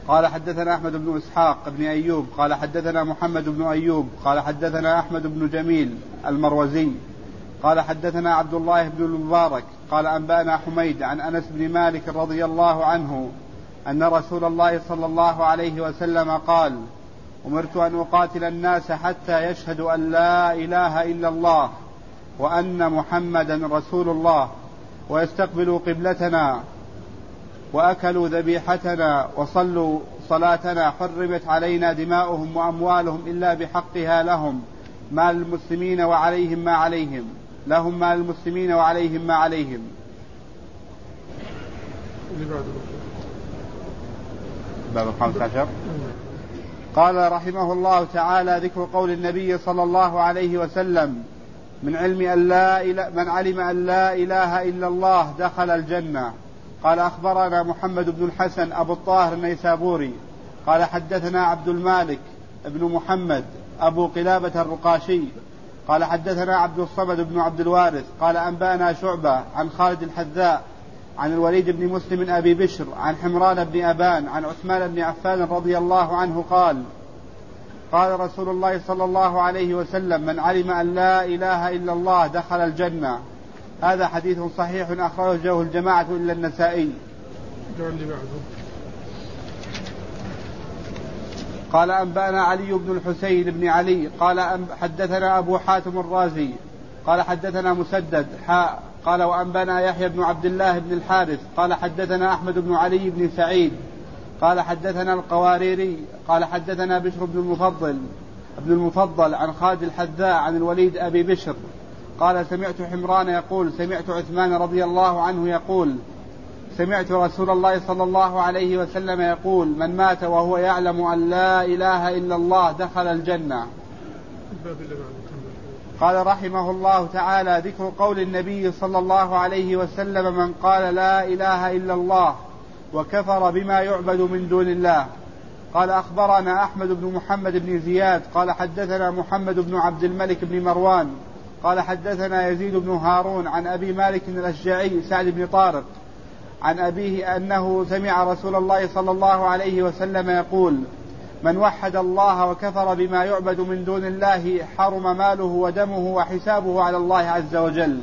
قال حدثنا أحمد بن إسحاق بن أيوب قال حدثنا محمد بن أيوب قال حدثنا أحمد بن جميل المروزي قال حدثنا عبد الله بن المبارك قال أنبأنا حميد عن أنس بن مالك رضي الله عنه أن رسول الله صلى الله عليه وسلم قال: أمرت أن أقاتل الناس حتى يشهدوا أن لا إله إلا الله وأن محمدا رسول الله ويستقبلوا قبلتنا وأكلوا ذبيحتنا وصلوا صلاتنا حرمت علينا دماؤهم وأموالهم إلا بحقها لهم مع المسلمين وعليهم ما عليهم لهم مع المسلمين وعليهم ما عليهم. باب 15. قال رحمه الله تعالى: ذكر قول النبي صلى الله عليه وسلم: من علم أن لا إله إلا الله دخل الجنة. قال أخبرنا محمد بن الحسن أبو الطاهر النيسابوري قال حدثنا عبد المالك ابن محمد أبو قلابة الرقاشي قال حدثنا عبد الصمد بن عبد الوارث قال أنبأنا شعبة عن خالد الحذاء عن الوليد بن مسلم أبي بشر عن حمران بن أبان عن عثمان بن عفان رضي الله عنه قال رسول الله صلى الله عليه وسلم: من علم أن لا إله إلا الله دخل الجنة. هذا حديث صحيح أخرجه الجماعة إلا النسائي. قال أنبأنا علي بن الحسين بن علي قال حدثنا أبو حاتم الرازي قال حدثنا مسدد قال وأنبأنا يحيى بن عبد الله بن الحارث قال حدثنا أحمد بن علي بن سعيد قال حدثنا القواريري قال حدثنا بشر بن المفضل عن خالد الحذاء عن الوليد أبي بشر قال سمعت حمران يقول: سمعت عثمان رضي الله عنه يقول: سمعت رسول الله صلى الله عليه وسلم يقول: من مات وهو يعلم أن لا إله إلا الله دخل الجنة. قال رحمه الله تعالى: ذكر قول النبي صلى الله عليه وسلم: من قال لا إله إلا الله وكفر بما يعبد من دون الله. قال أخبرنا أحمد بن محمد بن زياد قال حدثنا محمد بن عبد الملك بن مروان قال حدثنا يزيد بن هارون عن أبي مالك الأشجعي سعد بن طارق عن أبيه أنه سمع رسول الله صلى الله عليه وسلم يقول: من وحد الله وكفر بما يعبد من دون الله حرم ماله ودمه وحسابه على الله عز وجل.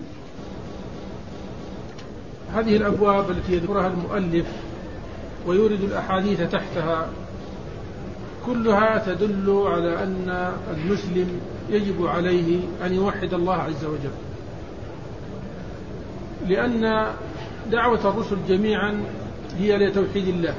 هذه الأبواب التي يذكرها المؤلف ويورد الأحاديث تحتها كلها تدل على أن المسلم يجب عليه أن يوحد الله عز وجل، لأن دعوة الرسل جميعا هي لتوحيد الله.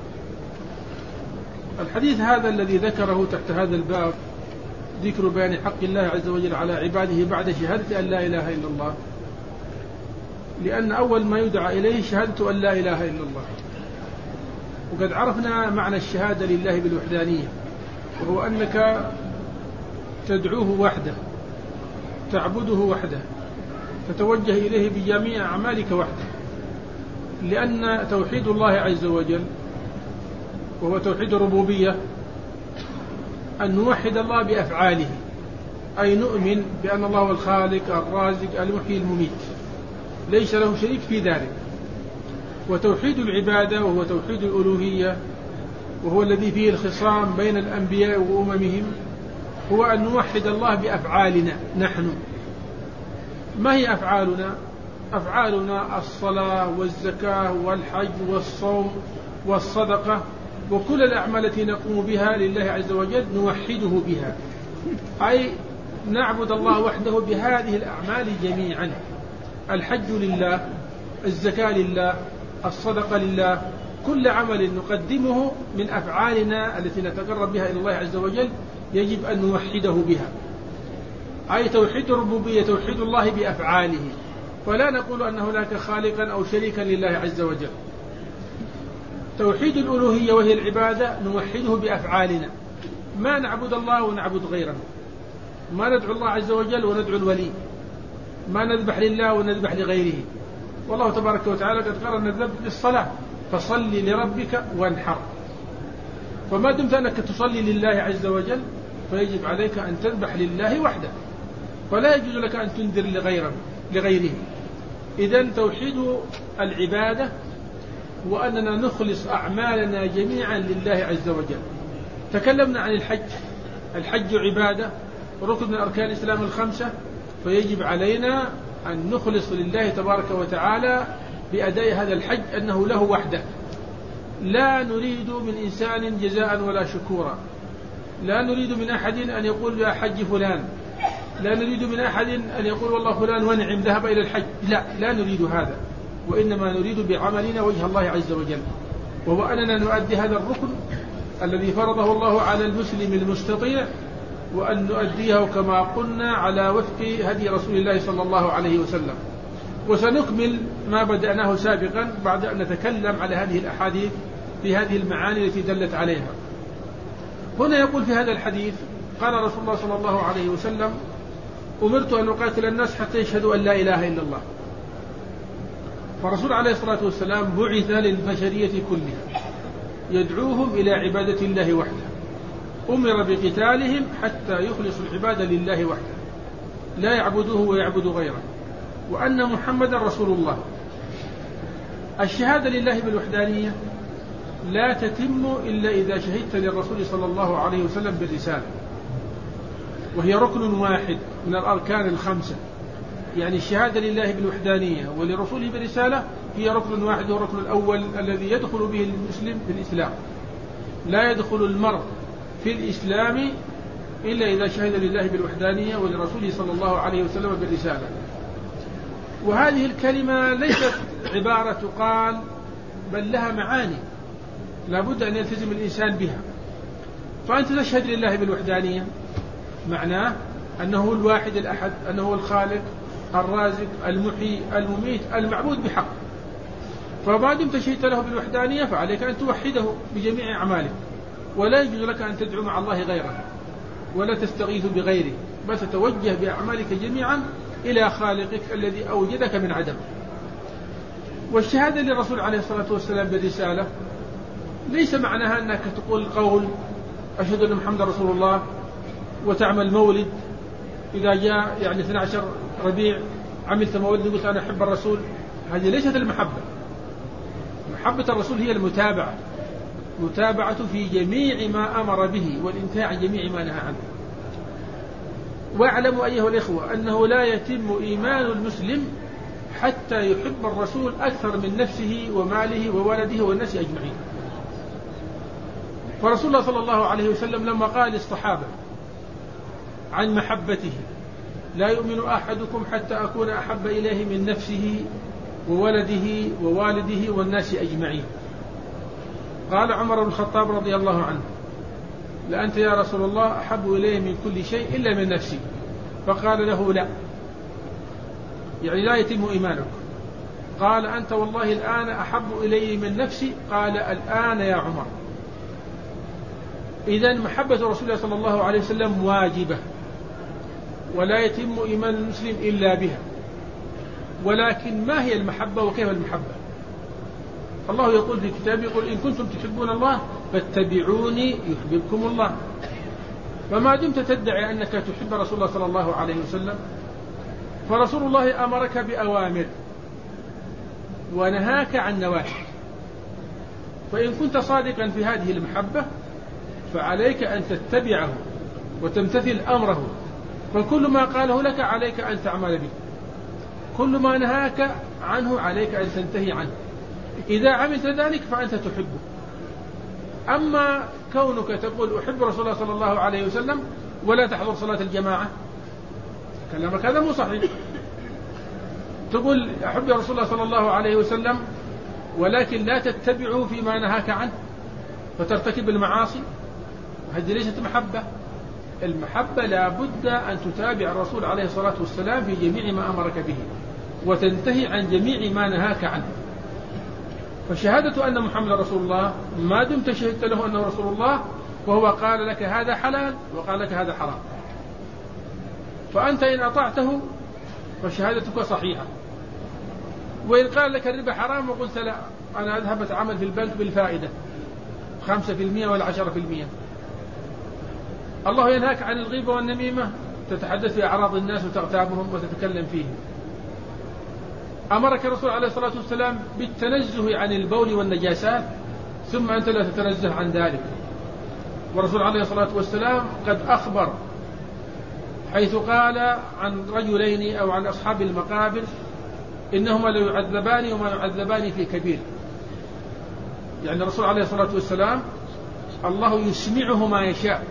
الحديث هذا الذي ذكره تحت هذا الباب ذكر بيان حق الله عز وجل على عباده بعد شهادة أن لا إله إلا الله، لأن أول ما يدعى إليه شهادة أن لا إله إلا الله. وقد عرفنا معنى الشهادة لله بالوحدانية، وهو أنك تدعوه وحده، تعبده وحده، تتوجه إليه بجميع أعمالك وحده، لأن توحيد الله عز وجل وهو توحيد الربوبية أن نوحد الله بأفعاله، أي نؤمن بأن الله هو الخالق الرازق المحيي المميت ليس له شريك في ذلك. وتوحيد العبادة وهو توحيد الألوهية وهو الذي فيه الخصام بين الأنبياء وأممهم هو أن نوحد الله بأفعالنا نحن. ما هي أفعالنا؟ أفعالنا الصلاة والزكاة والحج والصوم والصدقة وكل الأعمال التي نقوم بها لله عز وجل نوحده بها، أي نعبد الله وحده بهذه الأعمال جميعا. الحج لله، الزكاة لله، الصدقة لله، كل عمل نقدمه من أفعالنا التي نتقرب بها إلى الله عز وجل يجب أن نوحده بها، أي توحيد الربوبية توحيد الله بأفعاله، ولا نقول أن هناك خالقا أو شريكا لله عز وجل. توحيد الألوهية وهي العبادة نوحده بأفعالنا، ما نعبد الله ونعبد غيره، ما ندعو الله عز وجل وندعو الولي، ما نذبح لله ونذبح لغيره. والله تبارك وتعالى قد قرن الذبح بالصلاة، فصل لربك وانحر. فما دمت أنك تصلي لله عز وجل فيجب عليك أن تذبح لله وحده، فلا يجوز لك أن تنذر لغيره. إذن توحيد العبادة وأننا نخلص أعمالنا جميعا لله عز وجل. تكلمنا عن الحج عبادة ركن من أركان الإسلام الخمسة، فيجب علينا أن نخلص لله تبارك وتعالى بأداء هذا الحج أنه له وحده، لا نريد من إنسان جزاء ولا شكورا، لا نريد من أحد أن يقول يا حج فلان، لا نريد من أحد أن يقول والله فلان ونعم ذهب إلى الحج، لا نريد هذا، وإنما نريد بعملنا وجه الله عز وجل، وهو أننا نؤدي هذا الركن الذي فرضه الله على المسلم المستطيع، وأن نؤديه كما قلنا على وفق هدي رسول الله صلى الله عليه وسلم. وسنكمل ما بدأناه سابقا بعد أن نتكلم على هذه الأحاديث في هذه المعاني التي دلت عليها. هنا يقول في هذا الحديث قال رسول الله صلى الله عليه وسلم: أمرت أن أقاتل الناس حتى يشهدوا أن لا إله إلا الله. فرسول عليه الصلاة والسلام بعث للبشرية كلها يدعوهم إلى عبادة الله وحده، أمر بقتالهم حتى يخلصوا العبادة لله وحده، لا يعبدوه ويعبدوا غيره، وأن محمدا رسول الله. الشهادة لله بالوحدانية لا تتم إلا إذا شهدت للرسول صلى الله عليه وسلم بالرسالة، وهي ركن واحد من الأركان الخمسة. يعني الشهادة لله بالوحدانية ولرسوله بالرسالة هي ركن واحد، هو الركن الأول الذي يدخل به المسلم في الإسلام. لا يدخل المرء في الإسلام إلا إذا شهد لله بالوحدانية ولرسوله صلى الله عليه وسلم بالرسالة. وهذه الكلمة ليست عبارة تقال، بل لها معاني لا بد أن يلتزم الإنسان بها. فأنت تشهد لله بالوحدانية معناه أنه هو الواحد الأحد، أنه هو الخالق الرازق المحيي المميت المعبود بحق. فما دمت شهدت له بالوحدانية فعليك أن توحده بجميع أعمالك، ولا يجوز لك أن تدعو مع الله غيره ولا تستغيث بغيره، بل تتوجه بأعمالك جميعا إلى خالقك الذي أوجدك من عدم. والشهادة للرسول عليه الصلاة والسلام بالرسالة ليس معناها أنك تقول قول أشهد أن محمد رسول الله وتعمل مولد إذا جاء يعني 12 ربيع عملت مولد وقلت أنا أحب الرسول. هذه ليست المحبة. محبة الرسول هي المتابعة في جميع ما أمر به والانتهاء عن جميع ما نهى عنه. واعلموا أيها الإخوة أنه لا يتم إيمان المسلم حتى يحب الرسول أكثر من نفسه وماله وولده والناس أجمعين. فرسول الله صلى الله عليه وسلم لما قال للصحابة عن محبته: لا يؤمن أحدكم حتى أكون أحب إليه من نفسه وولده ووالده والناس أجمعين. قال عمر بن الخطاب رضي الله عنه: لأنت يا رسول الله أحب إليه من كل شيء إلا من نفسي. فقال له: لا، يعني لا يتم إيمانك. قال: أنت والله الآن أحب إلي من نفسي. قال: الآن يا عمر. إذن محبة رسول الله صلى الله عليه وسلم واجبة، ولا يتم إيمان المسلم إلا بها. ولكن ما هي المحبة وكيف المحبة؟ الله يقول في كتابه: قل إن كنتم تحبون الله فاتبعوني يحببكم الله. فما دمت تدعي أنك تحب رسول الله صلى الله عليه وسلم، فرسول الله أمرك بأوامر ونهاك عن نواهي. فإن كنت صادقا في هذه المحبة فعليك أن تتبعه وتمتثل أمره، فكل ما قاله لك عليك أن تعمل به، كل ما نهاك عنه عليك أن تنتهي عنه. إذا عملت ذلك فأنت تحبه. أما كونك تقول أحب رسول الله صلى الله عليه وسلم ولا تحضر صلاة الجماعة، كلامك هذا مو صحيح. تقول أحب رسول الله صلى الله عليه وسلم ولكن لا تتبعه فيما نهاك عنه فترتكب المعاصي، هذه ليست محبة. المحبة لا بد أن تتابع الرسول عليه الصلاة والسلام في جميع ما أمرك به وتنتهي عن جميع ما نهاك عنه. فشهادة أن محمد رسول الله ما دمت شهدت له أنه رسول الله وهو قال لك هذا حلال وقال لك هذا حرام، فأنت إن أطعته فشهادتك صحيحة. وإن قال لك الربا حرام وقلت لا، أنا أذهب أتعامل في البنك بالفائدة 5% ولا 10%. الله ينهاك عن الغيبة والنميمة، تتحدث في أعراض الناس وتغتابهم وتتكلم فيهم. أمرك الرسول عليه الصلاة والسلام بالتنزه عن البول والنجاسات، ثم أنت لا تتنزه عن ذلك. والرسول عليه الصلاة والسلام قد أخبر حيث قال عن رجلين أو عن أصحاب المقابر إنهما ليعذبان وما يعذبان في كبير. يعني الرسول عليه الصلاة والسلام الله يسمعه ما يشاء،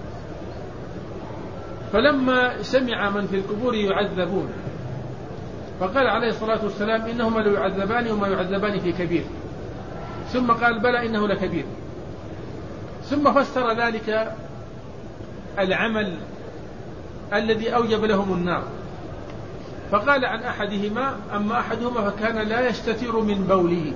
فلما سمع من في القبور يعذبون فقال عليه الصلاة والسلام إنهما ليعذبان وما يعذبان في كبير، ثم قال بلى إنه لكبير، ثم فسر ذلك العمل الذي أوجب لهم النار، فقال عن أحدهما أما أحدهما فكان لا يستتر من بوله،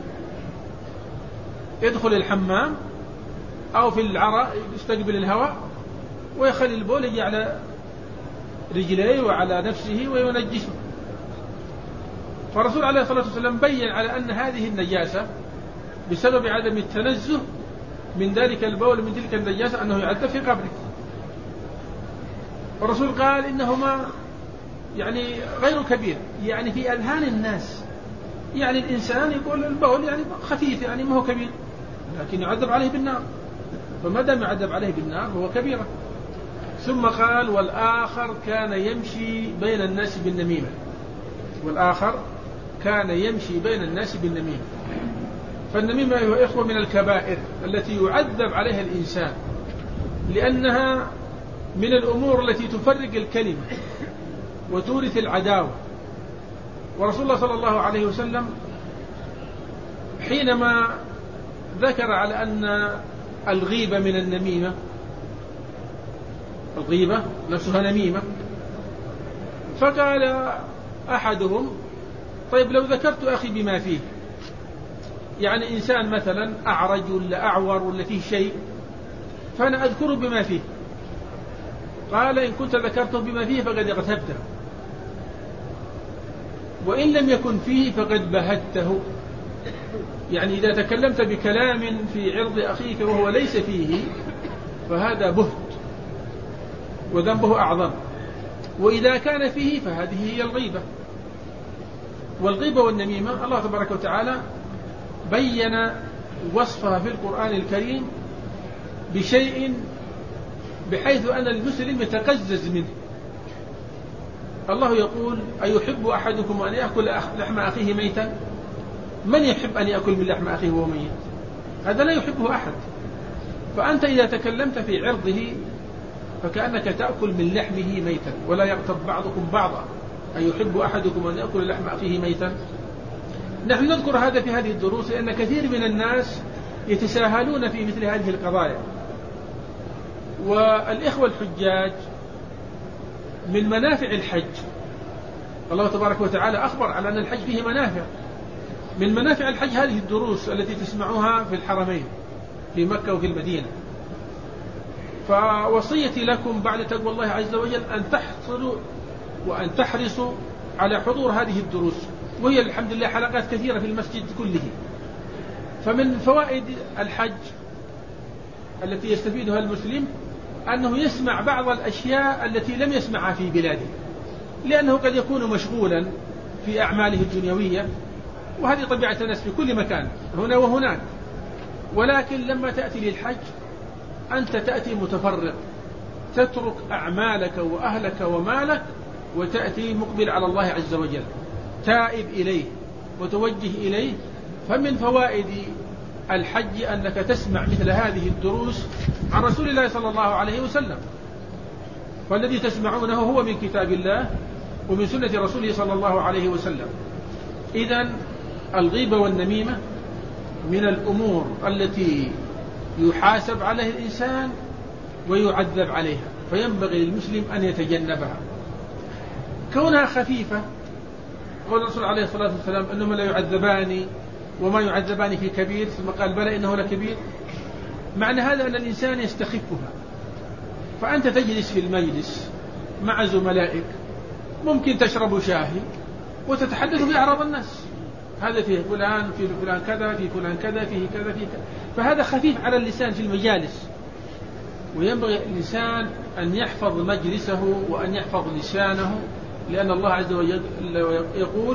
يدخل الحمام أو في العراء يستقبل الهواء ويخلي البول يجي على رجليه وعلى نفسه وينجسه. فالرسول عليه الصلاة والسلام بين على أن هذه النجاسة بسبب عدم التنزه من ذلك البول من تلك النجاسة أنه يعذب في قبره. والرسول قال إنهما يعني غير كبير، يعني في أذهان الناس يعني الإنسان يقول البول يعني خفيف يعني ما هو كبير، لكن يعذب عليه بالنار، فما دام يعذب عليه بالنار هو كبيرة. ثم قال والآخر كان يمشي بين الناس بالنميمة، والآخر كان يمشي بين الناس بالنميمة. فالنميمة أيها إخوة من الكبائر التي يعذب عليها الإنسان، لأنها من الأمور التي تفرق الكلمة وتورث العداوة. ورسول الله صلى الله عليه وسلم حينما ذكر على أن الغيبة من النميمة، الغيبة نفسها نميمة، فقال أحدهم طيب لو ذكرت أخي بما فيه، يعني إنسان مثلا أعرج ولا أعور ولا فيه شيء فأنا أذكره بما فيه، قال إن كنت ذكرته بما فيه فقد اغتبته، وإن لم يكن فيه فقد بهته. يعني إذا تكلمت بكلام في عرض أخيك وهو ليس فيه فهذا بهت وذنبه أعظم، وإذا كان فيه فهذه هي الغيبة. والغيبة والنميمة الله تبارك وتعالى بين وصفها في القرآن الكريم بشيء بحيث أن المسلم يتقزز منه. الله يقول أيحب أحدكم أن يأكل لحم أخيه ميتا؟ من يحب أن يأكل من لحم أخيه وهو ميت؟ هذا لا يحبه أحد. فأنت إذا تكلمت في عرضه فكأنك تأكل من لحمه ميتا. ولا يغتب بعضكم بعضا أيحب أحدكم أن يأكل لحم أخيه ميتا؟ نحن نذكر هذا في هذه الدروس لأن كثير من الناس يتساهلون في مثل هذه القضايا. والإخوة الحجاج من منافع الحج، الله تبارك وتعالى أخبر على أن الحج فيه منافع. من منافع الحج هذه الدروس التي تسمعوها في الحرمين في مكة وفي المدينة. فوصيتي لكم بعد تقوى الله عز وجل أن تحصلوا وأن تحرصوا على حضور هذه الدروس، وهي الحمد لله حلقات كثيرة في المسجد كله. فمن فوائد الحج التي يستفيدها المسلم أنه يسمع بعض الأشياء التي لم يسمعها في بلاده، لأنه قد يكون مشغولا في أعماله الدنيوية، وهذه طبيعة الناس في كل مكان هنا وهناك. ولكن لما تأتي للحج أنت تأتي متفرغ، تترك أعمالك وأهلك ومالك وتأتي مقبل على الله عز وجل، تائب إليه وتوجه إليه. فمن فوائد الحج أنك تسمع مثل هذه الدروس عن رسول الله صلى الله عليه وسلم، فالذي تسمعونه هو من كتاب الله ومن سنة رسوله صلى الله عليه وسلم. إذن الغيبة والنميمة من الأمور التي يحاسب عليها الإنسان ويعذب عليها، فينبغي للمسلم أن يتجنبها. كونها خفيفة، قال الرسول عليه الصلاة والسلام أنهما لا يعذبان وما يعذبان في كبير، ثم قال بلى إنه لكبير. معنى هذا أن الإنسان يستخفها. فأنت تجلس في المجلس مع زملائك، ممكن تشرب شاهي وتتحدث بأعراض الناس، هذا فيه فلان، فيه فلان كذا، فيه فلان كذا، فيه كذا، فيه كذا. فهذا خفيف على اللسان في المجالس. وينبغي الإنسان أن يحفظ مجلسه وأن يحفظ لسانه، لأن الله عز وجل يقول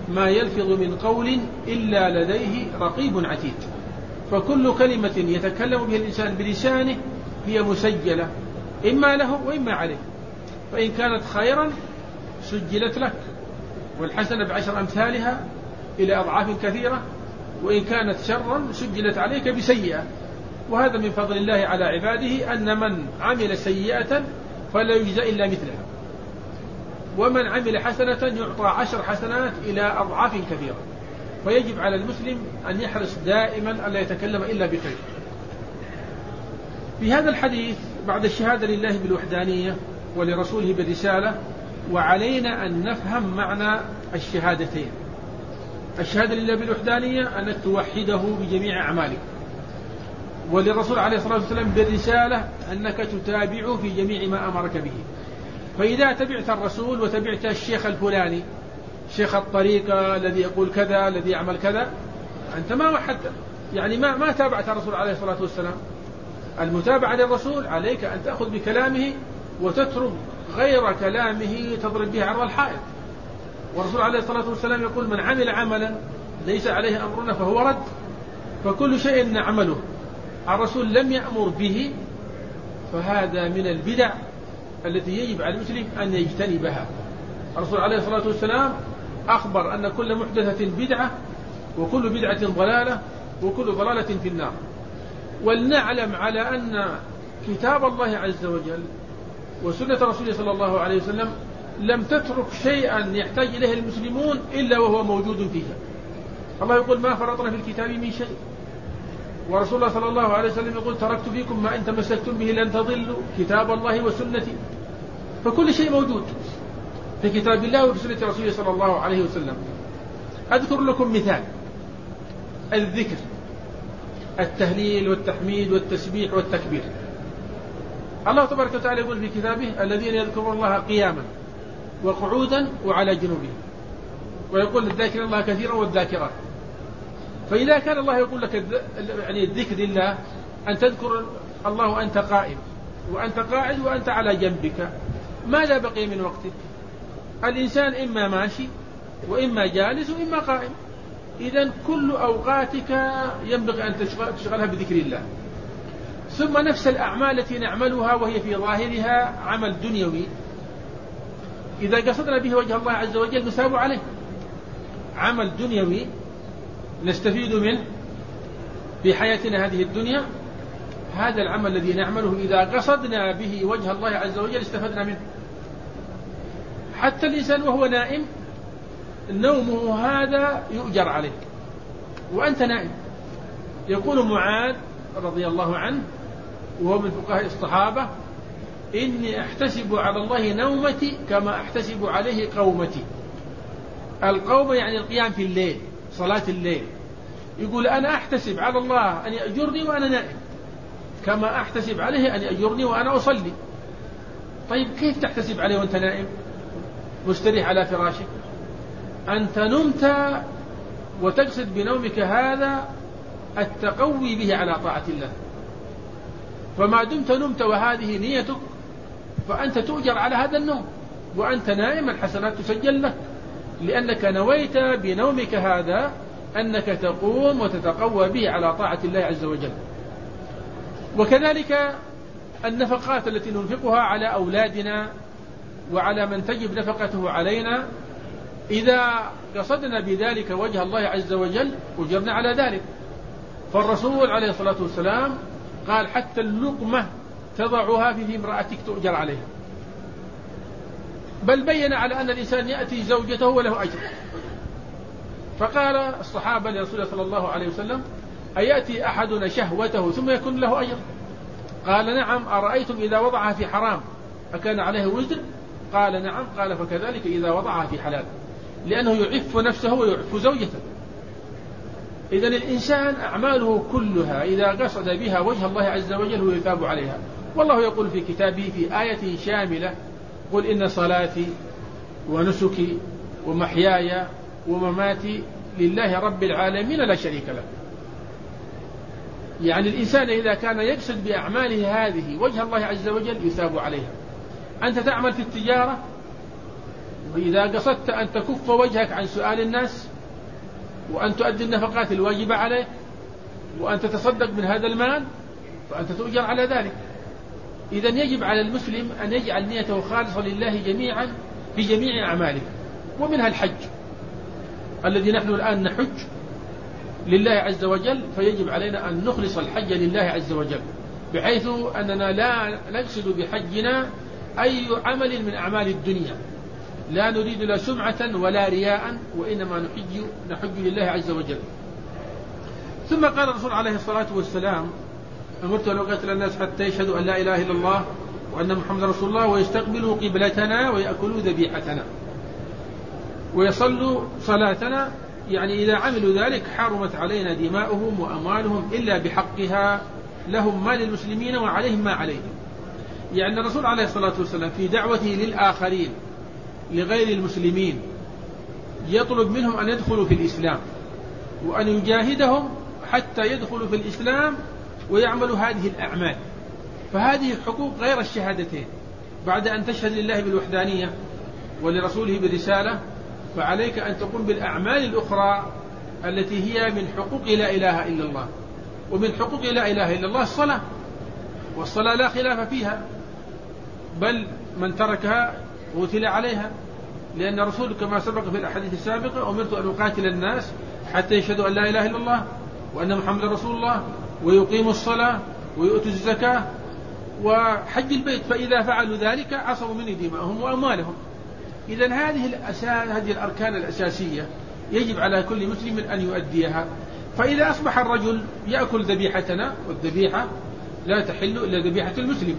ما يلفظ من قول إلا لديه رقيب عتيد. فكل كلمة يتكلم بها الإنسان بلسانه هي مسجلة إما له وإما عليه، فإن كانت خيرا سجلت لك والحسنة ب10 أمثالها إلى أضعاف كثيرة، وإن كانت شرا سجلت عليك بسيئة. وهذا من فضل الله على عباده أن من عمل سيئة فلا يجزى إلا مثلها، ومن عمل حسنة يعطى 10 حسنات إلى أضعاف كثيرة. فيجب على المسلم أن يحرص دائما ألا يتكلم إلا بخير. في هذا الحديث بعد الشهادة لله بالوحدانية ولرسوله بالرسالة، وعلينا أن نفهم معنى الشهادتين. الشهادة لله بالوحدانية أنك توحده بجميع أعمالك، وللرسول عليه الصلاة والسلام بالرسالة أنك تتابعه في جميع ما أمرك به. فإذا تبعت الرسول وتبعت الشيخ الفلاني، شيخ الطريقة الذي يقول كذا الذي يعمل كذا، أنت ما وحدت، يعني ما تابعت الرسول عليه الصلاة والسلام. المتابعة للرسول عليك أن تأخذ بكلامه وتترك غير كلامه تضرب به عرض الحائط. والرسول عليه الصلاة والسلام يقول: من عمل عملا ليس عليه أمرنا فهو رد. فكل شيء نعمله الرسول لم يأمر به فهذا من البدع التي يجب على المسلم أن يجتنبها. الرسول عليه الصلاة والسلام أخبر أن كل محدثة بدعة وكل بدعة ضلالة وكل ضلالة في النار. ولنعلم على أن كتاب الله عز وجل وسنة رسوله صلى الله عليه وسلم لم تترك شيئا يحتاج إليه المسلمون إلا وهو موجود فيها. الله يقول: ما فرطنا في الكتاب من شيء. ورسول الله صلى الله عليه وسلم يقول: تركت فيكم ما إن تمسكتم به لن تضلوا كتاب الله وسنتي. فكل شيء موجود في كتاب الله وفي سنة رسوله صلى الله عليه وسلم. أذكر لكم مثال: الذكر، التهليل والتحميد والتسبيح والتكبير. الله تبارك وتعالى يقول في كتابه: الذين يذكرون الله قياما وقعودا وعلى جنوبهم، ويقول: الذاكرين الله كثيرا والذاكرات. فإذا كان الله يقول لك يعني الذكر لله أن تذكر الله وأنت قائم وأنت قاعد وأنت على جنبك، ماذا بقي من وقتك؟ الإنسان إما ماشي وإما جالس وإما قائم. إذن كل أوقاتك ينبغي أن تشغلها بذكر الله. ثم نفس الأعمال التي نعملها وهي في ظاهرها عمل دنيوي، إذا قصدنا به وجه الله عز وجل نثاب عليه. عمل دنيوي نستفيد منه في حياتنا هذه الدنيا، هذا العمل الذي نعمله إذا قصدنا به وجه الله عز وجل استفدنا منه. حتى الإنسان وهو نائم نومه هذا يؤجر عليه وأنت نائم. يقول معاذ رضي الله عنه وهو من فقهاء الصحابة: إني أحتسب على الله نومتي كما أحتسب عليه قومتي. القوم يعني القيام في الليل، صلاة الليل. يقول: أنا أحتسب على الله أن يأجرني وأنا نائم كما أحتسب عليه أن يأجرني وأنا أصلي. طيب كيف تحتسب عليه وأنت نائم مستريح على فراشك؟ أنت نمت وتقصد بنومك هذا التقوي به على طاعة الله، فما دمت نمت وهذه نيتك فأنت تؤجر على هذا النوم، وأنت نائم الحسنات تسجل لك، لأنك نويت بنومك هذا أنك تقوم وتتقوى به على طاعة الله عز وجل. وكذلك النفقات التي ننفقها على أولادنا وعلى من تجب نفقته علينا، إذا قصدنا بذلك وجه الله عز وجل أجرنا على ذلك. فالرسول عليه الصلاة والسلام قال: حتى اللقمة تضعها في امرأتك تؤجر عليها. بل بين على أن الإنسان يأتي زوجته وله أجر. فقال الصحابة لرسول الله صلى الله عليه وسلم: أيأتي أحدنا شهوته ثم يكون له أجر؟ قال: نعم. أرأيتم إذا وضعها في حرام أكان عليه وزر؟ قال: نعم. قال: فكذلك إذا وضعها في حلال، لأنه يعف نفسه ويعف زوجته. إذن الإنسان أعماله كلها إذا قصد بها وجه الله عز وجل هو يثاب عليها. والله يقول في كتابه في آية شاملة: قل إن صلاتي ونسكي ومحياي ومماتي لله رب العالمين لا شريك له. يعني الإنسان إذا كان يقصد بأعماله هذه وجه الله عز وجل يثاب عليها. أنت تعمل في التجارة إذا قصدت أن تكف وجهك عن سؤال الناس وأن تؤدي النفقات الواجبة عليك وأن تتصدق من هذا المال فأنت تؤجر على ذلك. إذن يجب على المسلم أن يجعل نيته خالصة لله جميعا في جميع أعماله، ومنها الحج الذي نحن الآن نحج لله عز وجل، فيجب علينا أن نخلص الحج لله عز وجل، بحيث أننا لا نقصد بحجنا أي عمل من أعمال الدنيا، لا نريد لا سمعة ولا رياء، وإنما نحج لله عز وجل. ثم قال الرسول عليه الصلاة والسلام: أمرت أن أقاتل الناس حتى يشهدوا أن لا إله إلا الله وأن محمد رسول الله ويستقبلوا قبلتنا ويأكلوا ذبيحتنا ويصلوا صلاتنا، يعني إذا عملوا ذلك حرمت علينا دماؤهم وأموالهم إلا بحقها، لهم ما للمسلمين وعليهم ما عليهم. يعني الرسول عليه الصلاة والسلام في دعوته للآخرين لغير المسلمين يطلب منهم أن يدخلوا في الإسلام وأن يجاهدهم حتى يدخلوا في الإسلام ويعملوا هذه الأعمال. فهذه حقوق غير الشهادتين. بعد أن تشهد لله بالوحدانية ولرسوله بالرسالة، فعليك أن تقوم بالأعمال الأخرى التي هي من حقوق لا إله إلا الله. ومن حقوق لا إله إلا الله الصلاة، والصلاة لا خلاف فيها، بل من تركها قتل عليها، لأن الرسول كما سبق في الأحاديث السابقة: أمرت أن أقاتل الناس حتى يشهدوا أن لا إله إلا الله وأن محمد رسول الله ويقيموا الصلاة ويؤتوا الزكاة وحج البيت، فإذا فعلوا ذلك عصموا مني دماءهم وأموالهم. إذن هذه الأركان الأساسية يجب على كل مسلم أن يؤديها. فإذا أصبح الرجل يأكل ذبيحتنا، والذبيحة لا تحل إلا ذبيحة المسلم،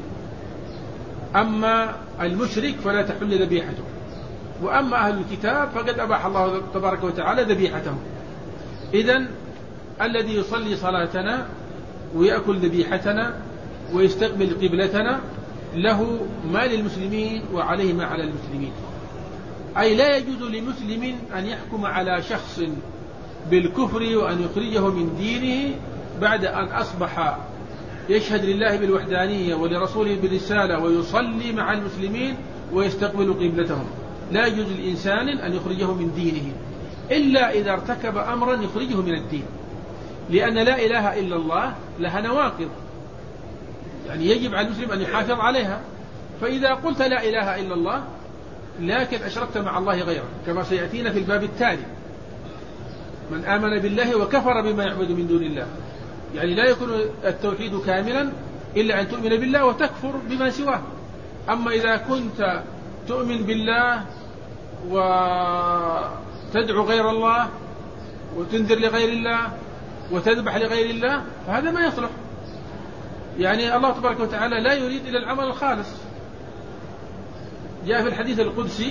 أما المشرك فلا تحل ذبيحته، وأما أهل الكتاب فقد أباح الله تبارك وتعالى ذبيحتهم. إذن الذي يصلي صلاتنا ويأكل ذبيحتنا ويستقبل قبلتنا له ما للمسلمين وعليه ما على المسلمين. أي لا يجوز لمسلم أن يحكم على شخص بالكفر وأن يخرجه من دينه بعد أن أصبح يشهد لله بالوحدانية ولرسوله بالرسالة ويصلي مع المسلمين ويستقبل قبلتهم. لا يجوز لإنسان أن يخرجه من دينه إلا إذا ارتكب أمرا يخرجه من الدين، لأن لا إله إلا الله لها نواقض، يعني يجب على المسلم أن يحافظ عليها. فإذا قلت لا إله إلا الله لكن أشركت مع الله غيره، كما سيأتينا في الباب التالي: من آمن بالله وكفر بما يعبد من دون الله. يعني لا يكون التوحيد كاملا إلا أن تؤمن بالله وتكفر بما سواه. أما إذا كنت تؤمن بالله وتدعو غير الله وتنذر لغير الله وتذبح لغير الله فهذا ما يصلح. يعني الله تبارك وتعالى لا يريد إلا العمل الخالص. جاء في الحديث القدسي: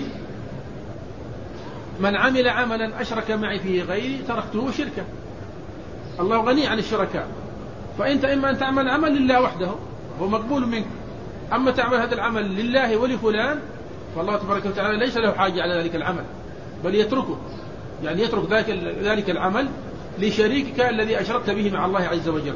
من عمل عملا أشرك معي فيه غيري تركته شركه. الله غني عن الشركاء، فأنت إما أن تعمل عمل لله وحده هو مقبول منك، أما تعمل هذا العمل لله ولفلان فالله تبارك وتعالى ليس له حاجة على ذلك العمل، بل يتركه، يعني يترك ذلك العمل لشريكك الذي أشركت به مع الله عز وجل.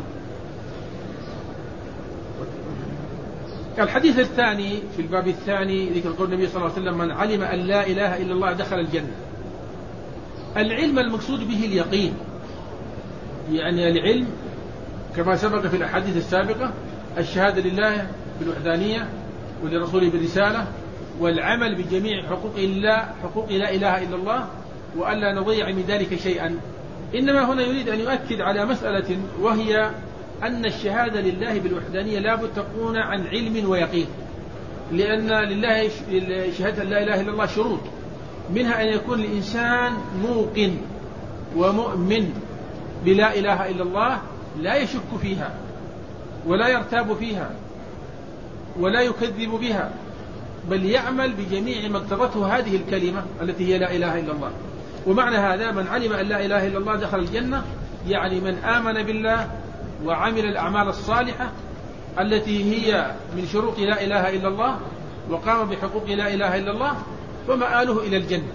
الحديث الثاني في الباب الثاني ذكر قول النبي صلى الله عليه وسلم: من علم أن لا إله إلا الله دخل الجنة. العلم المقصود به اليقين، يعني العلم كما سبق في الأحاديث السابقة: الشهادة لله بالوحدانية ولرسوله بالرسالة، والعمل بجميع حقوق لا إله إلا الله، وألا نضيع من ذلك شيئا. إنما هنا يريد أن يؤكد على مسألة، وهي أن الشهادة لله بالوحدانية لا بد تكون عن علم ويقين، لأن لله شهادة لا إله إلا الله شروط، منها أن يكون الإنسان موقن ومؤمن بلا إله إلا الله، لا يشك فيها ولا يرتاب فيها ولا يكذب بها، بل يعمل بجميع ما اقتضته هذه الكلمة التي هي لا إله إلا الله. ومعنى هذا: من علم أن لا إله إلا الله دخل الجنة، يعني من آمن بالله وعمل الأعمال الصالحة التي هي من شروط لا إله إلا الله وقام بحقوق لا إله إلا الله، فمآله إلى الجنة.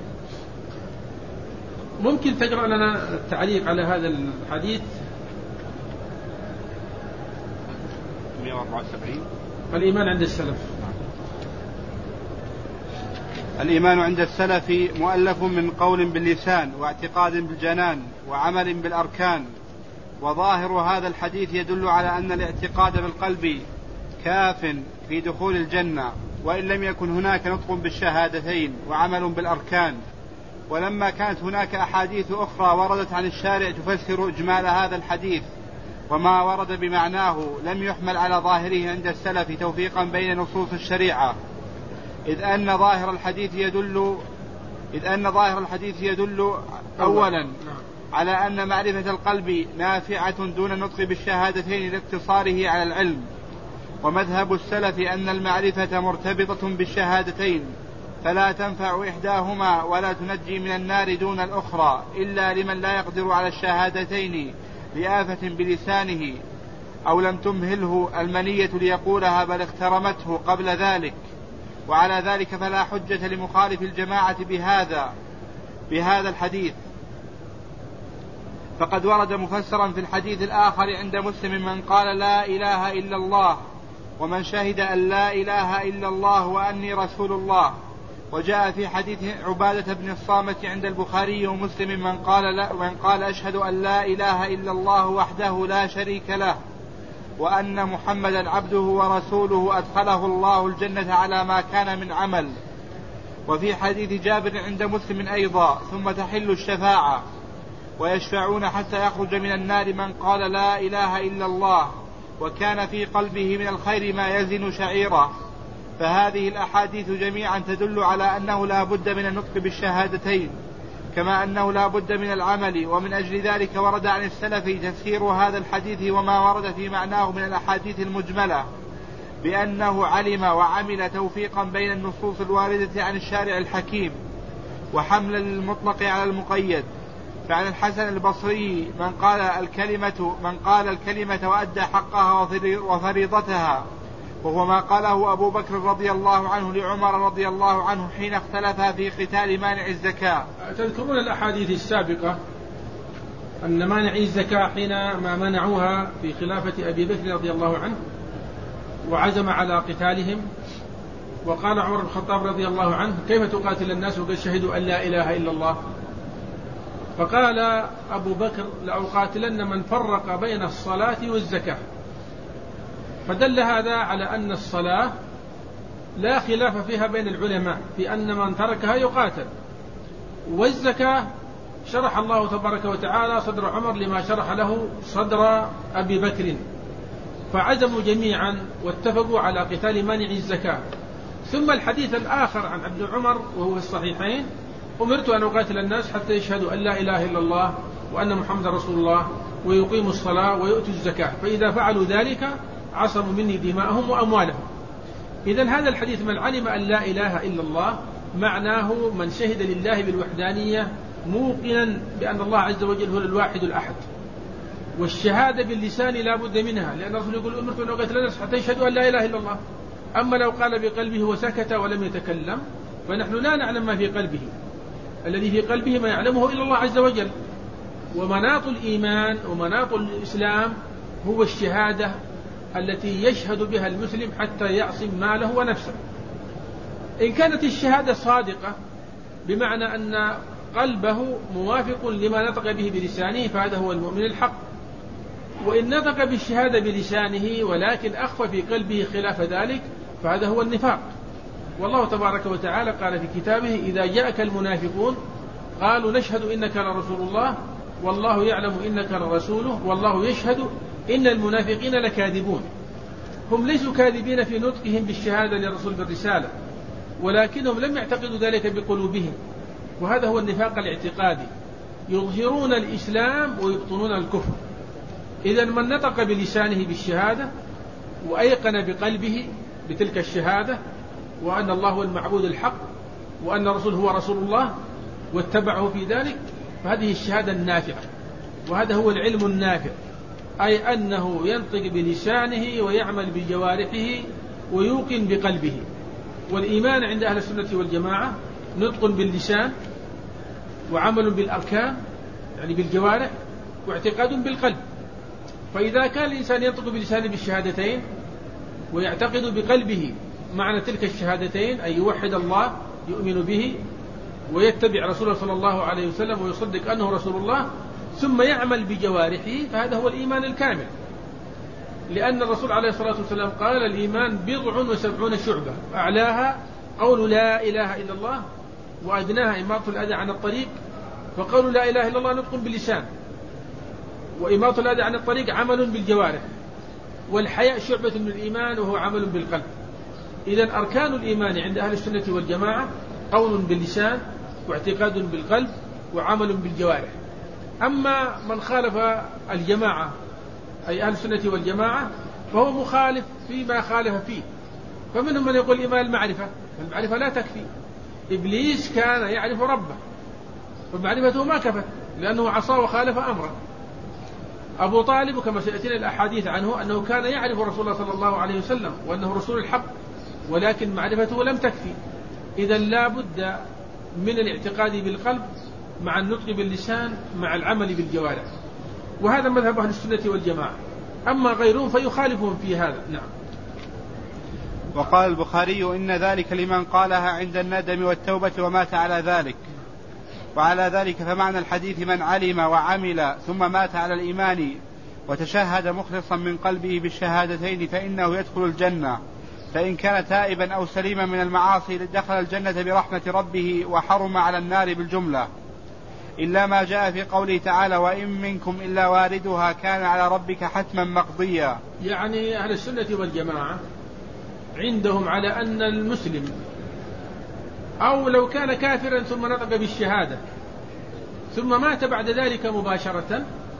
ممكن تقرأ لنا التعليق على هذا الحديث؟ 174 الإيمان عند السلف. الإيمان عند السلف مؤلف من قول باللسان واعتقاد بالجنان وعمل بالأركان. وظاهر هذا الحديث يدل على أن الاعتقاد بالقلب كاف في دخول الجنة، وإن لم يكن هناك نطق بالشهادتين وعمل بالأركان. ولما كانت هناك أحاديث أخرى وردت عن الشارع تفسر إجمال هذا الحديث وما ورد بمعناه، لم يحمل على ظاهره عند السلف توفيقا بين نصوص الشريعة، إذ أن ظاهر الحديث يدل أولا على أن معرفة القلب نافعة دون النطق بالشهادتين لاقتصاره على العلم. ومذهب السلف أن المعرفة مرتبطة بالشهادتين، فلا تنفع إحداهما ولا تنجي من النار دون الأخرى إلا لمن لا يقدر على الشهادتين لآفة بلسانه، أو لم تمهله المنية ليقولها بل اخترمته قبل ذلك. وعلى ذلك فلا حجة لمخالف الجماعة بهذا الحديث، فقد ورد مفسرا في الحديث الآخر عند مسلم من قال لا إله إلا الله ومن شهد أن لا إله إلا الله وأني رسول الله. وجاء في حديث عبادة بن الصامت عند البخاري ومسلم من قال أشهد أن لا إله إلا الله وحده لا شريك له وأن محمدا عبده ورسوله أدخله الله الجنة على ما كان من عمل. وفي حديث جابر عند مسلم أيضا ثم تحل الشفاعة ويشفعون حتى يخرج من النار من قال لا إله إلا الله وكان في قلبه من الخير ما يزن شعيرا. فهذه الأحاديث جميعا تدل على أنه لا بد من النطق بالشهادتين، كما أنه لا بد من العمل. ومن أجل ذلك ورد عن السلف تفسير هذا الحديث وما ورد في معناه من الأحاديث المجملة بأنه علم وعمل توفيقا بين النصوص الواردة عن الشارع الحكيم وحملا للمطلق على المقيد. فعن الحسن البصري من قال الكلمة وأدى حقها وفريضتها، وهو ما قاله أبو بكر رضي الله عنه لعمر رضي الله عنه حين اختلفا في قتال مانع الزكاة. تذكرون الأحاديث السابقة أن مانع الزكاة حينما منعوها في خلافة أبي بكر رضي الله عنه وعزم على قتالهم، وقال عمر بن الخطاب رضي الله عنه كيف تقاتل الناس وقد شهدوا أن لا إله إلا الله؟ فقال أبو بكر لأقاتلن من فرق بين الصلاة والزكاة. فدل هذا على أن الصلاة لا خلاف فيها بين العلماء في أن من تركها يقاتل، والزكاة شرح الله تبارك وتعالى صدر عمر لما شرح له صدر أبي بكر، فعزموا جميعا واتفقوا على قتال مانع الزكاة. ثم الحديث الآخر عن ابن عمر وهو في الصحيحين أمرت أن أقاتل الناس حتى يشهدوا أن لا إله إلا الله وأن محمد رسول الله ويقيموا الصلاة ويؤتوا الزكاة، فإذا فعلوا ذلك عصموا مني دماءهم وأموالهم. إذن هذا الحديث من علم أن لا إله إلا الله معناه من شهد لله بالوحدانية موقنا بأن الله عز وجل هو الواحد الأحد. والشهادة باللسان لا بد منها، لأن الرسول يقول أمرت أن أقاتل الناس حتى يشهدوا أن لا إله إلا الله. أما لو قال بقلبه وسكت ولم يتكلم فنحن لا نعلم ما في قلبه، الذي في قلبه ما يعلمه إلا الله عز وجل. ومناط الإيمان ومناط الإسلام هو الشهادة التي يشهد بها المسلم حتى يعصم ماله ونفسه. إن كانت الشهادة صادقة بمعنى أن قلبه موافق لما نطق به بلسانه فهذا هو المؤمن الحق. وإن نطق بالشهادة بلسانه ولكن أخفى في قلبه خلاف ذلك فهذا هو النفاق. والله تبارك وتعالى قال في كتابه إذا جاءك المنافقون قالوا نشهد إنك لرسول الله والله يعلم إنك لرسوله والله يشهد إن المنافقين لكاذبون. هم ليسوا كاذبين في نطقهم بالشهادة للرسول بالرسالة، ولكنهم لم يعتقدوا ذلك بقلوبهم، وهذا هو النفاق الاعتقادي، يظهرون الإسلام ويبطنون الكفر. إذن من نطق بلسانه بالشهادة وأيقن بقلبه بتلك الشهادة وأن الله هو المعبود الحق وأن الرسول هو رسول الله واتبعه في ذلك فهذه الشهادة النافعة، وهذا هو العلم النافع، أي أنه ينطق بلسانه ويعمل بجوارحه ويوقن بقلبه. والإيمان عند أهل السنة والجماعة نطق باللسان وعمل بالأركان يعني بالجوارح واعتقاد بالقلب. فإذا كان الإنسان ينطق بلسانه بالشهادتين ويعتقد بقلبه معنى تلك الشهادتين أي يوحد الله يؤمن به ويتبع رسوله صلى الله عليه وسلم ويصدق أنه رسول الله ثم يعمل بجوارحه، فهذا هو الإيمان الكامل. لأن الرسول عليه الصلاة والسلام قال: الإيمان 70 شعبة، أعلاها قول لا إله إلا الله، وأدناها إماطة الأذى عن الطريق. فقول لا إله إلا الله نطق باللسان، وإماطة الأذى عن الطريق عمل بالجوارح، والحياء شعبة من الإيمان وهو عمل بالقلب. إذن أركان الإيمان عند أهل السنة والجماعة قول باللسان واعتقاد بالقلب وعمل بالجوارح. أما من خالف الجماعة أي أهل السنة والجماعة فهو مخالف فيما خالف فيه. فمنهم من يقول إيمان المعرفة، المعرفة لا تكفي. إبليس كان يعرف ربه فمعرفته ما كفت لأنه عصى وخالف أمره. أبو طالب كما سيأتينا الأحاديث عنه أنه كان يعرف رسول الله صلى الله عليه وسلم وأنه رسول الحق، ولكن معرفته لم تكفي. إذا لا بد من الاعتقاد بالقلب مع النطق باللسان مع العمل بالجوارح، وهذا مذهب أهل السنة والجماعة. أما غيرهم فيخالفهم في هذا. نعم. وقال البخاري: إن ذلك لمن قالها عند الندم والتوبة ومات على ذلك. وعلى ذلك فمعنى الحديث: من علم وعمل ثم مات على الإيمان وتشهد مخلصا من قلبه بالشهادتين فإنه يدخل الجنة، فإن كان تائبا أو سليما من المعاصي دخل الجنة برحمة ربه وحرم على النار بالجملة، إلا ما جاء في قوله تعالى: وإن منكم إلا واردها كان على ربك حتما مقضيا. يعني أهل السنة والجماعة عندهم على أن المسلم أو لو كان كافرا ثم نطق بالشهادة ثم مات بعد ذلك مباشرة،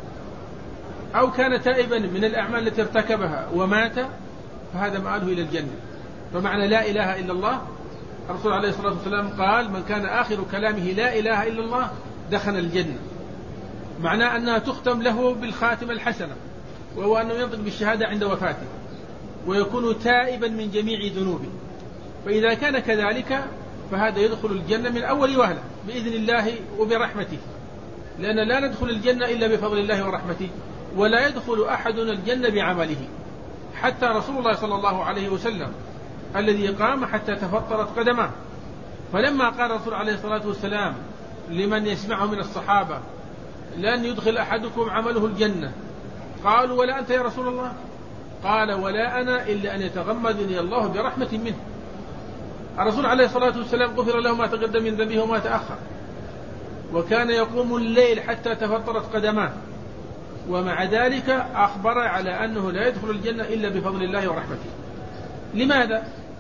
أو كان تائبا من الأعمال التي ارتكبها ومات، فهذا مآله إلى الجنة. فمعنى لا إله إلا الله، الرسول عليه الصلاة والسلام قال: من كان آخر كلامه لا إله إلا الله دخل الجنة. معناه أنها تختم له بالخاتمة الحسنة، وهو أنه ينطق بالشهادة عند وفاته ويكون تائبا من جميع ذنوبه. فإذا كان كذلك فهذا يدخل الجنة من أول وهلة بإذن الله وبرحمته، لأن لا ندخل الجنة إلا بفضل الله ورحمته، ولا يدخل أحدنا الجنة بعمله. حتى رسول الله صلى الله عليه وسلم الذي قام حتى تفطرت قدماه، فلما قال الرسول عليه الصلاة والسلام لمن يسمعه من الصحابة: لن يدخل أحدكم عمله الجنة، قالوا: ولا أنت يا رسول الله؟ قال: ولا أنا إلا أن يتغمدني الله برحمة منه. الرسول عليه الصلاة والسلام غفر له ما تقدم من ذنبه وما تأخر، وكان يقوم الليل حتى تفطرت قدماه، ومع ذلك أخبر على أنه لا يدخل الجنة إلا بفضل الله ورحمته. لماذا؟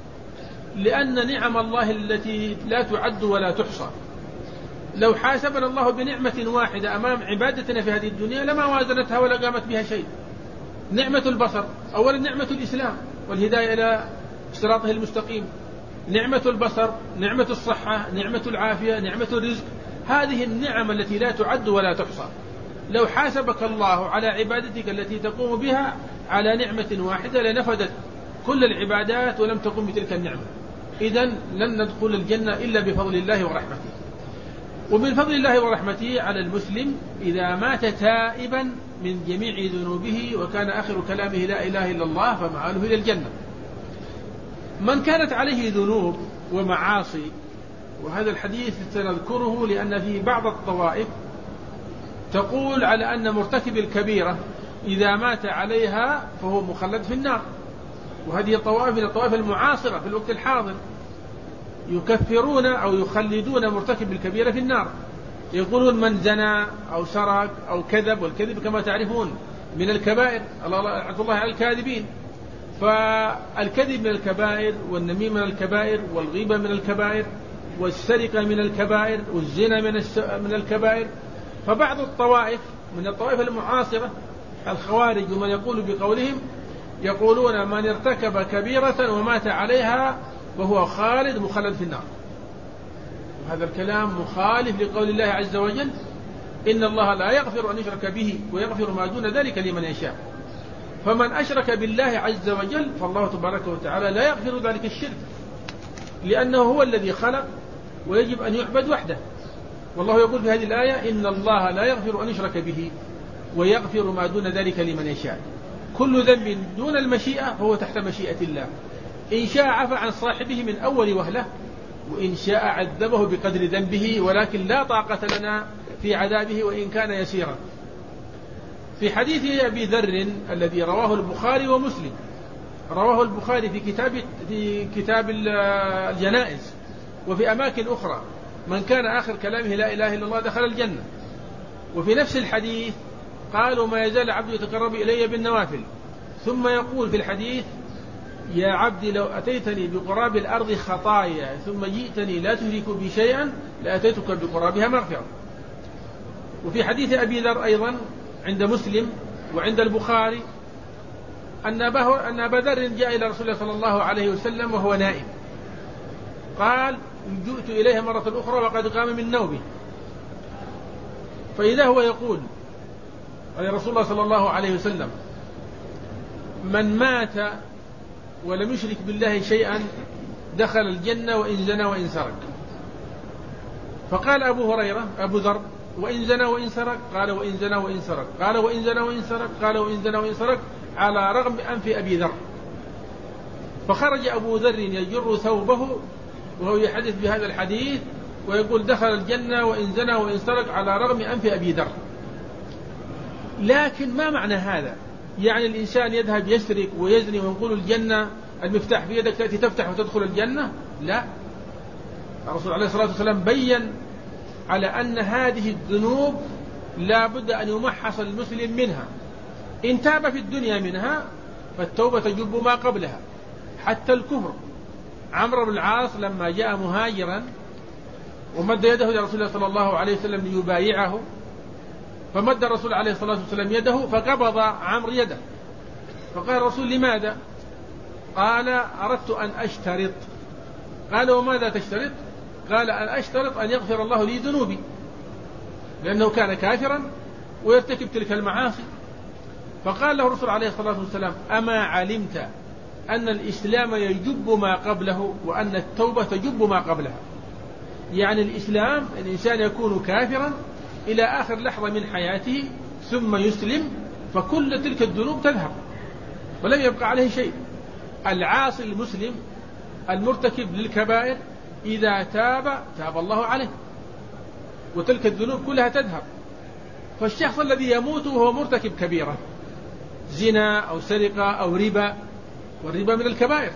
لأن نعم الله التي لا تعد ولا تحصى، لو حاسبنا الله بنعمة واحدة أمام عبادتنا في هذه الدنيا لما وازنتها ولا قامت بها شيء. نعمة البصر، أولا نعمة الإسلام والهداية إلى صراطه المستقيم، نعمة البصر، نعمة الصحة، نعمة العافية، نعمة الرزق، هذه النعم التي لا تعد ولا تحصى. لو حاسبك الله على عبادتك التي تقوم بها على نعمة واحدة لنفدت كل العبادات ولم تقم بتلك النعمة. إذن لن ندخل الجنة إلا بفضل الله ورحمته. ومن فضل الله ورحمته على المسلم إذا مات تائبا من جميع ذنوبه وكان آخر كلامه لا إله إلا الله فمآله إلى الجنة. من كانت عليه ذنوب ومعاصي، وهذا الحديث سنذكره لأن فيه بعض الطوائف تقول على أن مرتكب الكبيرة إذا مات عليها فهو مخلد في النار، وهذه الطوائف من الطوائف المعاصرة في الوقت الحاضر يكفرون أو يخلدون مرتكب الكبيرة في النار. يقولون من زنى أو سرق أو كذب، والكذب كما تعرفون من الكبائر، لعنة الله على الكاذبين. فالكذب من الكبائر، والنميمة من الكبائر، والغيبة من الكبائر، والسرقة من الكبائر، والزنا من الكبائر. فبعض الطوائف من الطوائف المعاصرة الخوارج ومن يقول بقولهم يقولون من ارتكب كبيرة ومات عليها وهو خالد مخلد في النار. هذا الكلام مخالف لقول الله عز وجل: إن الله لا يغفر أن يشرك به ويغفر ما دون ذلك لمن يشاء. فمن أشرك بالله عز وجل فالله تبارك وتعالى لا يغفر ذلك الشرك، لأنه هو الذي خلق ويجب أن يعبد وحده. والله يقول في هذه الآية: إن الله لا يغفر أن يشرك به ويغفر ما دون ذلك لمن يشاء. كل ذنب دون المشيئة فهو تحت مشيئة الله، إن شاء عفى عن صاحبه من أول وهلة، وإن شاء عذبه بقدر ذنبه، ولكن لا طاقة لنا في عذابه وإن كان يسيرا. في حديث أبي ذر الذي رواه البخاري ومسلم، رواه البخاري في كتاب الجنائز وفي أماكن أخرى: من كان آخر كلامه لا إله إلا الله دخل الجنة. وفي نفس الحديث قالوا: ما يزال عبد يتقرب إلي بالنوافل، ثم يقول في الحديث: يا عبدي لو أتيتني بقراب الأرض خطايا ثم جئتني لا تشرك بي شيئا لأتيتك بقرابها مغفرة. وفي حديث أبي ذر أيضا عند مسلم وعند البخاري أن أبا ذر جاء إلى رسول الله صلى الله عليه وسلم وهو نائم، قال: جئت إليه مرة أخرى وقد قام من نومه، فإذا هو يقول أي رسول الله صلى الله عليه وسلم: من مات ولم يشرك بالله شيئا دخل الجنة وإن زنى وإن سرق. فقال أبو ذر: وإن زنى وإن سرق؟ قال: وإن زنى وإن سرق. قال: وإن زنى وإن سرق؟ قال: وإن زنى وإن سرق، على رغم أنف أبي ذر. فخرج أبو ذر يجر ثوبه وهو يحدث بهذا الحديث ويقول: دخل الجنة وإن زنى وإن سرق على رغم أنف أبي ذر. لكن ما معنى هذا؟ يعني الإنسان يذهب يسرق ويزني ويقول الجنة المفتاح في يدك تأتي تفتح وتدخل الجنة؟ لا، الرسول عليه الصلاة والسلام بيّن على أن هذه الذنوب لا بد أن يمحص المسلم منها. إن تاب في الدنيا منها فالتوبة تجب ما قبلها، حتى الكفر. عمرو بن العاص لما جاء مهاجرا ومد يده إلى رسول الله صلى الله عليه وسلم ليبايعه، فمد الرسول عليه الصلاة والسلام يده فقبض عمرو يده، فقال الرسول: لماذا؟ قال: أردت أن أشترط. قال: وماذا تشترط؟ قال: أن أشترط أن يغفر الله لي ذنوبي، لأنه كان كافرا ويرتكب تلك المعاصي. فقال له الرسول عليه الصلاة والسلام: أما علمت أن الإسلام يجب ما قبله وأن التوبة تجب ما قبلها؟ يعني الإسلام الإنسان يكون كافرا إلى آخر لحظة من حياته ثم يسلم، فكل تلك الذنوب تذهب ولم يبقى عليه شيء. العاصي المسلم المرتكب للكبائر إذا تاب الله عليه وتلك الذنوب كلها تذهب. فالشخص الذي يموت وهو مرتكب كبيرة، زنا أو سرقة أو ربا، والربا من الكبائر،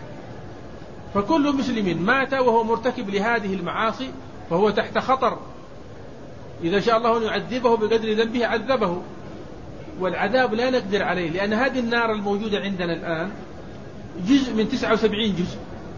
فكل مسلم مات وهو مرتكب لهذه المعاصي فهو تحت خطر. إذا شاء الله أن يعذبه بقدر ذنبه عذبه، والعذاب لا نقدر عليه، لأن هذه النار الموجودة عندنا الآن جزء من 79 جزء.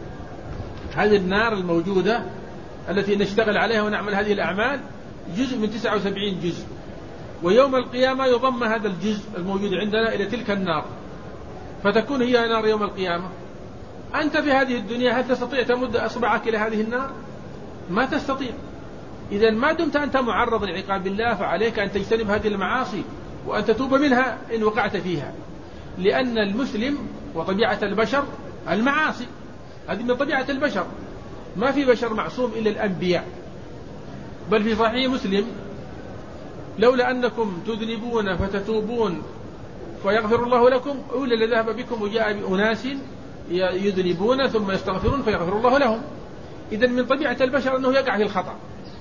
هذه النار الموجودة التي نشتغل عليها ونعمل هذه الأعمال جزء من 79 جزء، ويوم القيامة يضم هذا الجزء الموجود عندنا إلى تلك النار، فتكون هي نار يوم القيامة. أنت في هذه الدنيا هل تستطيع تمد أصبعك إلى هذه النار؟ ما تستطيع. إذا ما دمت أنت معرض لعقاب الله فعليك أن تجتنب هذه المعاصي وأن تتوب منها إن وقعت فيها، لأن المسلم وطبيعة البشر المعاصي، هذه من طبيعة البشر، ما في بشر معصوم إلا الأنبياء. بل في صحيح مسلم: لولا أنكم تذنبون فتتوبون فيغفر الله لكم أولى لذهب بكم وجاء بأناس يذنبون ثم يستغفرون فيغفر الله لهم. إذن من طبيعة البشر أنه يقع في الخطأ،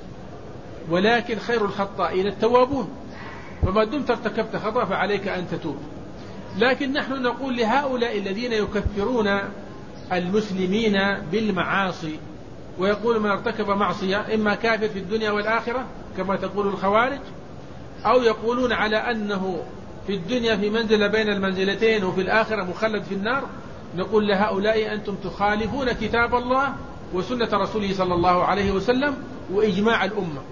ولكن خير الخطائين التوابون، فما دمت ارتكبت خطأ فعليك أن تتوب. لكن نحن نقول لهؤلاء الذين يكفرون المسلمين بالمعاصي ويقول من ارتكب معصية إما كافر في الدنيا والآخرة كما تقول الخوارج، أو يقولون على أنه في الدنيا في منزلة بين المنزلتين وفي الآخرة مخلد في النار، نقول لهؤلاء أنتم تخالفون كتاب الله وسنة رسوله صلى الله عليه وسلم وإجماع الأمة.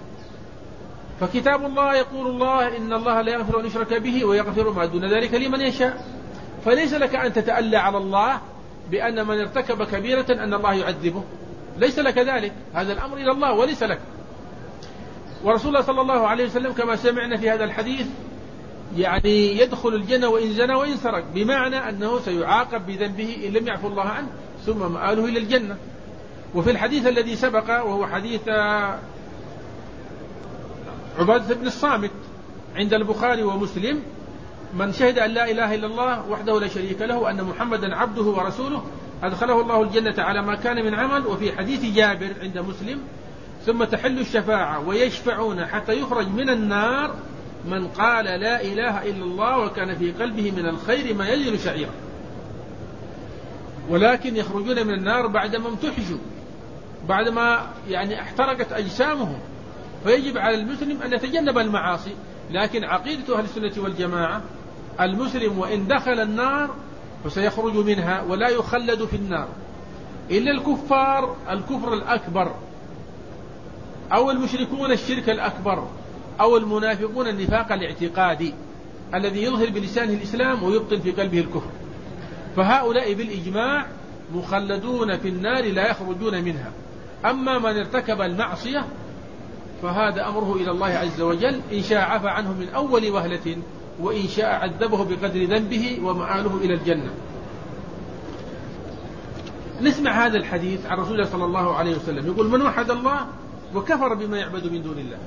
فكتاب الله يقول الله: إن الله لا يغفر أن يشرك به ويغفر ما دون ذلك لمن يشاء. فليس لك أن تتألى على الله بأن من ارتكب كبيرة أن الله يعذبه، ليس لك ذلك، هذا الأمر إلى الله وليس لك. ورسول الله صلى الله عليه وسلم كما سمعنا في هذا الحديث يعني يدخل الجنة وإن زنى وإن سرق، بمعنى أنه سيعاقب بذنبه إن لم يعفو الله عنه ثم مآله إلى الجنة. وفي الحديث الذي سبق وهو حديث عبادة بن الصامت عند البخاري ومسلم: من شهد أن لا إله إلا الله وحده لا شريك له وأن محمدا عبده ورسوله أدخله الله الجنة على ما كان من عمل. وفي حديث جابر عند مسلم: ثم تحل الشفاعة ويشفعون حتى يخرج من النار من قال لا إله إلا الله وكان في قلبه من الخير ما يجل شعيرا. ولكن يخرجون من النار بعدما امتحشوا، بعدما احترقت أجسامهم. فيجب على المسلم أن يتجنب المعاصي. لكن عقيدة أهل السنة والجماعة: المسلم وإن دخل النار فسيخرج منها ولا يخلد في النار إلا الكفار الكفر الأكبر، أو المشركون الشرك الأكبر، أو المنافقون النفاق الاعتقادي الذي يظهر بلسانه الإسلام ويبطن في قلبه الكفر. فهؤلاء بالإجماع مخلدون في النار لا يخرجون منها. أما من ارتكب المعصية فهذا أمره إلى الله عز وجل، إن شاء عفى عنه من أول وهلة، وإن شاء عذبه بقدر ذنبه ومآله إلى الجنة. نسمع هذا الحديث عن رسول الله صلى الله عليه وسلم يقول: من وحد الله وكفر بما يعبد من دون الله.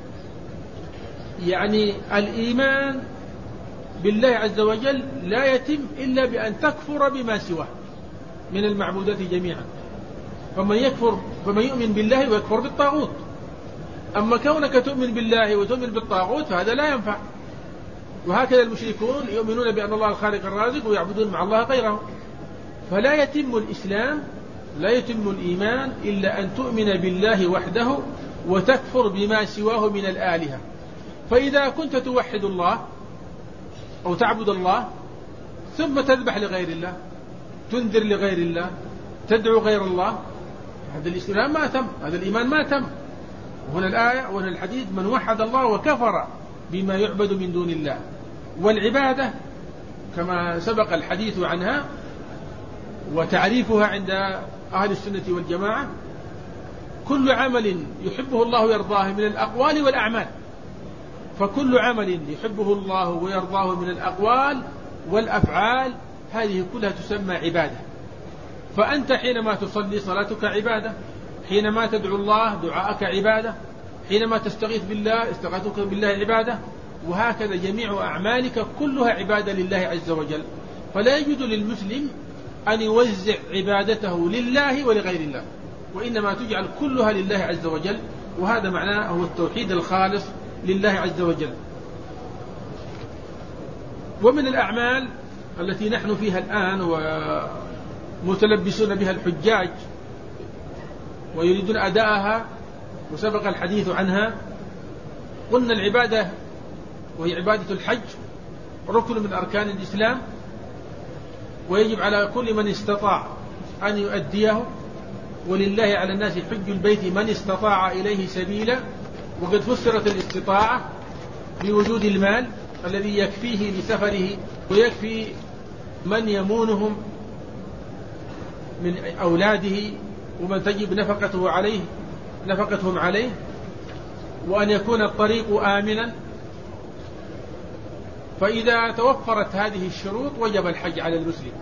الإيمان بالله عز وجل لا يتم إلا بأن تكفر بما سواه من المعبودات جميعا. فمن يؤمن بالله ويكفر بالطاغوت. أما كونك تؤمن بالله وتؤمن بالطاغوت فهذا لا ينفع. وهكذا المشركون يؤمنون بأن الله الخالق الرازق ويعبدون مع الله غيره. فلا يتم الإسلام، لا يتم الإيمان إلا أن تؤمن بالله وحده وتكفر بما سواه من الآلهة. فإذا كنت توحد الله أو تعبد الله ثم تذبح لغير الله، تنذر لغير الله، تدعو غير الله، هذا الإسلام ما تم، هذا الإيمان ما تم. وهنا الآية وهنا الحديث: من وحد الله وكفر بما يعبد من دون الله. والعبادة كما سبق الحديث عنها وتعريفها عند أهل السنة والجماعة: كل عمل يحبه الله ويرضاه من الأقوال والأعمال. فكل عمل يحبه الله ويرضاه من الأقوال والأفعال هذه كلها تسمى عبادة. فأنت حينما تصلي صلاتك عبادة، حينما تدعو الله دعاءك عبادة، حينما تستغيث بالله استغاثتك بالله عبادة، وهكذا جميع أعمالك كلها عبادة لله عز وجل. فلا يجوز للمسلم أن يوزع عبادته لله ولغير الله، وإنما تجعل كلها لله عز وجل. وهذا معناه هو التوحيد الخالص لله عز وجل. ومن الأعمال التي نحن فيها الآن ومتلبسون بها الحجاج ويريدون أداءها وسبق الحديث عنها، قلنا العبادة وهي عبادة الحج ركن من أركان الإسلام، ويجب على كل من استطاع أن يؤديه. ولله على الناس حج البيت من استطاع إليه سبيلا. وقد فسرت الاستطاعة بوجود المال الذي يكفيه لسفره ويكفي من يمونهم من أولاده ومن تجب نفقتهم عليه، وأن يكون الطريق آمنا. فإذا توفرت هذه الشروط وجب الحج على المسلم.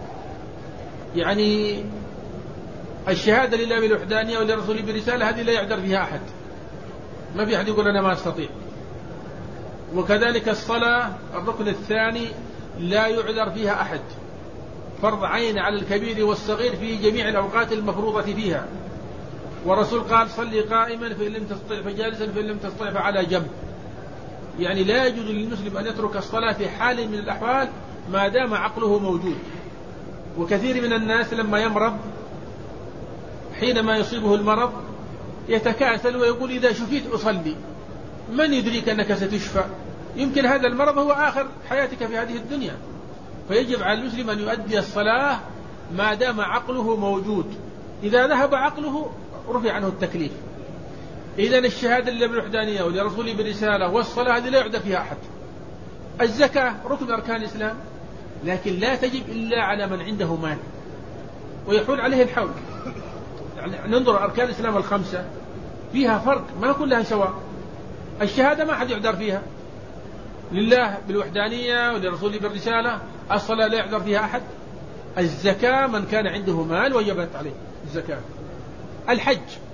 الشهادة لله بالوحدانية ولرسوله بالرسالة هذه لا يعذر فيها أحد، ما في أحد يقول أنا ما أستطيع. وكذلك الصلاة الركن الثاني لا يعذر فيها أحد، فرض عين على الكبير والصغير في جميع الأوقات المفروضة فيها. ورسول قال: صلي قائما فإن لم تستطع فجالسا فإن لم تستطع فعلى جنب. لا يجوز للمسلم أن يترك الصلاة في حال من الأحوال ما دام عقله موجود. وكثير من الناس لما يمرض حينما يصيبه المرض يتكاسل ويقول: إذا شفيت أصلي. من يدريك أنك ستشفى؟ يمكن هذا المرض هو آخر حياتك في هذه الدنيا. فيجب على المسلم أن يؤدي الصلاة ما دام عقله موجود. إذا ذهب عقله رفع عنه التكليف. إذن الشهادة لله بالوحدانية ولرسوله بالرسالة والصلاة هذه لا يعدى فيها أحد. الزكاة ركن أركان الإسلام، لكن لا تجب إلا على من عنده مال ويحول عليه الحول. ننظر أركان الإسلام الخمسة فيها فرق، ما كلها سواء. الشهادة ما أحد يعذر فيها، لله بالوحدانية ولرسوله بالرسالة. الصلاة لا يعذر فيها أحد. الزكاة من كان عنده مال وجبت عليه الزكاة. الحج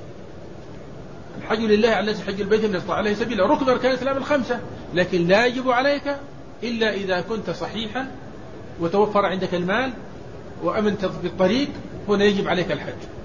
لله على الناس حج البيت من استطاع عليه سبيلا، ركن أركان الإسلام الخمسة، لكن لا يجب عليك إلا إذا كنت صحيحا وتوفر عندك المال وأمنت بالطريق هنا يجب عليك الحج.